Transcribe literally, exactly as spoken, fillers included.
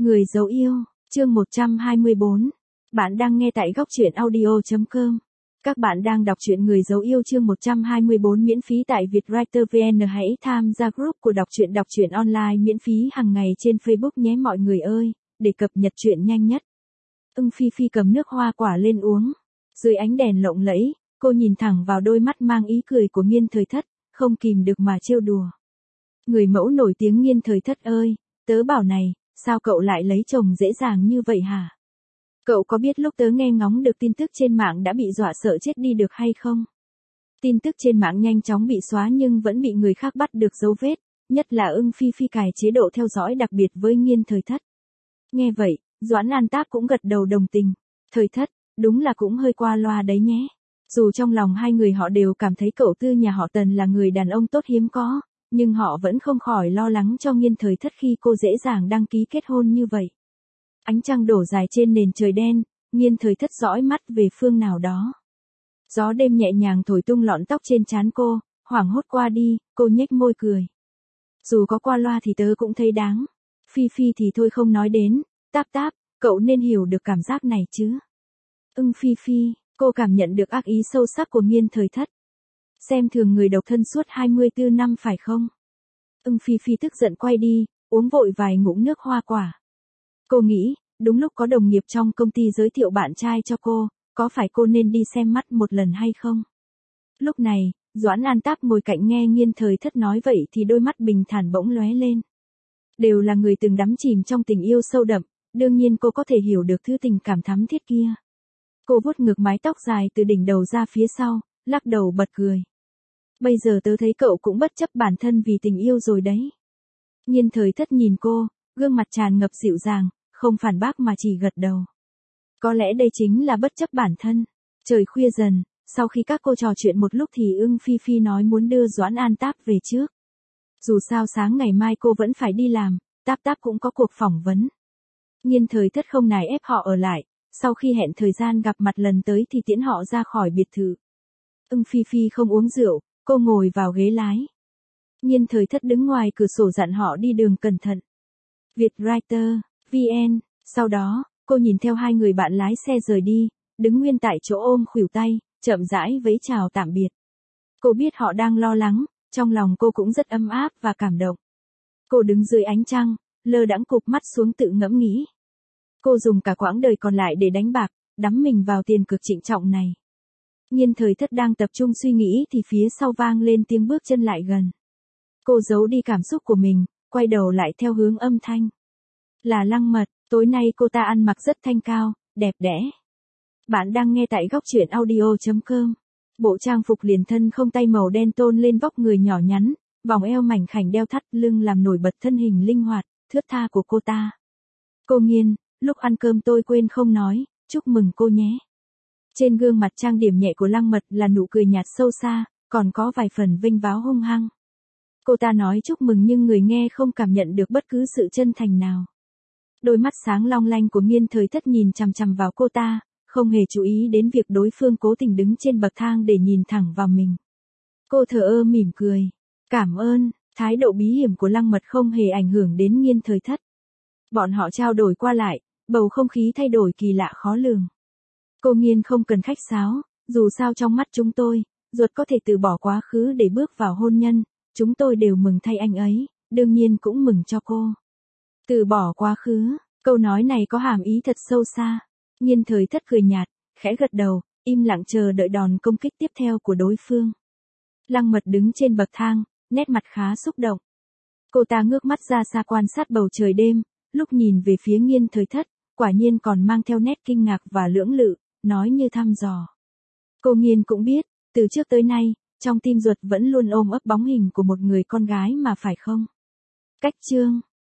Người dấu yêu, chương một trăm hai mươi tư. Bạn đang nghe tại góc truyện audio chấm com. Các bạn đang đọc truyện Người dấu yêu chương một trăm hai mươi tư miễn phí tại Vietwriter vê en. Hãy tham gia group của đọc truyện đọc truyện online miễn phí hàng ngày trên Facebook nhé mọi người ơi, để cập nhật truyện nhanh nhất. Ưng Phi Phi cầm nước hoa quả lên uống. Dưới ánh đèn lộng lẫy, cô nhìn thẳng vào đôi mắt mang ý cười của Nghiên Thời Thất, không kìm được mà trêu đùa. Người mẫu nổi tiếng Nghiên Thời Thất ơi, tớ bảo này, sao cậu lại lấy chồng dễ dàng như vậy hả? Cậu có biết lúc tớ nghe ngóng được tin tức trên mạng đã bị dọa sợ chết đi được hay không? Tin tức trên mạng nhanh chóng bị xóa nhưng vẫn bị người khác bắt được dấu vết, nhất là Ưng Phi Phi cài chế độ theo dõi đặc biệt với Nghiên Thời Thất. Nghe vậy, Doãn An Tác cũng gật đầu đồng tình. Thời Thất, đúng là cũng hơi qua loa đấy nhé. Dù trong lòng hai người họ đều cảm thấy cậu Tư nhà họ Tần là người đàn ông tốt hiếm có, nhưng họ vẫn không khỏi lo lắng cho Nghiên Thời Thất khi cô dễ dàng đăng ký kết hôn như vậy. Ánh trăng đổ dài trên nền trời đen, Nghiên Thời Thất dõi mắt về phương nào đó. Gió đêm nhẹ nhàng thổi tung lọn tóc trên trán cô, hoảng hốt qua đi, cô nhếch môi cười. Dù có qua loa thì tớ cũng thấy đáng. Phi Phi thì thôi không nói đến, Táp Táp, cậu nên hiểu được cảm giác này chứ. Ưng Phi Phi, cô cảm nhận được ác ý sâu sắc của Nghiên Thời Thất. Xem thường người độc thân suốt hai mươi tư năm phải không? Ưng Phi Phi tức giận quay đi, uống vội vài ngụm nước hoa quả. Cô nghĩ, đúng lúc có đồng nghiệp trong công ty giới thiệu bạn trai cho cô, có phải cô nên đi xem mắt một lần hay không? Lúc này, Doãn An Tác ngồi cạnh nghe Nghiên Thời Thất nói vậy thì đôi mắt bình thản bỗng lóe lên. Đều là người từng đắm chìm trong tình yêu sâu đậm, đương nhiên cô có thể hiểu được thứ tình cảm thắm thiết kia. Cô vuốt ngược mái tóc dài từ đỉnh đầu ra phía sau, lắc đầu bật cười. Bây giờ tớ thấy cậu cũng bất chấp bản thân vì tình yêu rồi đấy. Nghiên Thời Thất nhìn cô, gương mặt tràn ngập dịu dàng, không phản bác mà chỉ gật đầu. Có lẽ đây chính là bất chấp bản thân. Trời khuya dần, sau khi các cô trò chuyện một lúc thì Ưng Phi Phi nói muốn đưa Doãn An Tác về trước. Dù sao sáng ngày mai cô vẫn phải đi làm, Táp Táp cũng có cuộc phỏng vấn. Nghiên Thời Thất không nài ép họ ở lại, sau khi hẹn thời gian gặp mặt lần tới thì tiễn họ ra khỏi biệt thự. Ưng Phi Phi không uống rượu, cô ngồi vào ghế lái. Nghiên Thời Thất đứng ngoài cửa sổ dặn họ đi đường cẩn thận. Vietwriter vê en, sau đó, cô nhìn theo hai người bạn lái xe rời đi, đứng nguyên tại chỗ ôm khuỷu tay, chậm rãi vẫy chào tạm biệt. Cô biết họ đang lo lắng, trong lòng cô cũng rất ấm áp và cảm động. Cô đứng dưới ánh trăng, lơ đãng cụp mắt xuống tự ngẫm nghĩ. Cô dùng cả quãng đời còn lại để đánh bạc, đắm mình vào tiền cược trịnh trọng này. Nghiên Thời Thất đang tập trung suy nghĩ thì phía sau vang lên tiếng bước chân lại gần. Cô giấu đi cảm xúc của mình, quay đầu lại theo hướng âm thanh. Là Lăng Mật, tối nay cô ta ăn mặc rất thanh cao, đẹp đẽ. Bạn đang nghe tại góc truyện audio chấm com. Bộ trang phục liền thân không tay màu đen tôn lên vóc người nhỏ nhắn, vòng eo mảnh khảnh đeo thắt lưng làm nổi bật thân hình linh hoạt, thướt tha của cô ta. Cô Nghiên, lúc ăn cơm tôi quên không nói, chúc mừng cô nhé. Trên gương mặt trang điểm nhẹ của Lăng Mật là nụ cười nhạt sâu xa, còn có vài phần vênh váo hung hăng. Cô ta nói chúc mừng nhưng người nghe không cảm nhận được bất cứ sự chân thành nào. Đôi mắt sáng long lanh của Nghiên Thời Thất nhìn chằm chằm vào cô ta, không hề chú ý đến việc đối phương cố tình đứng trên bậc thang để nhìn thẳng vào mình. Cô thờ ơ mỉm cười. Cảm ơn, thái độ bí hiểm của Lăng Mật không hề ảnh hưởng đến Nghiên Thời Thất. Bọn họ trao đổi qua lại, bầu không khí thay đổi kỳ lạ khó lường. Cô Nghiên không cần khách sáo, dù sao trong mắt chúng tôi, ruột có thể từ bỏ quá khứ để bước vào hôn nhân, chúng tôi đều mừng thay anh ấy, đương nhiên cũng mừng cho cô. Từ bỏ quá khứ, câu nói này có hàm ý thật sâu xa. Nghiên Thời Thất cười nhạt, khẽ gật đầu, im lặng chờ đợi đòn công kích tiếp theo của đối phương. Lăng Mật đứng trên bậc thang, nét mặt khá xúc động. Cô ta ngước mắt ra xa quan sát bầu trời đêm, lúc nhìn về phía Nghiên Thời Thất, quả nhiên còn mang theo nét kinh ngạc và lưỡng lự, nói như thăm dò. Cô Nghiên cũng biết, từ trước tới nay, trong tim ruột vẫn luôn ôm ấp bóng hình của một người con gái mà phải không? Cách chương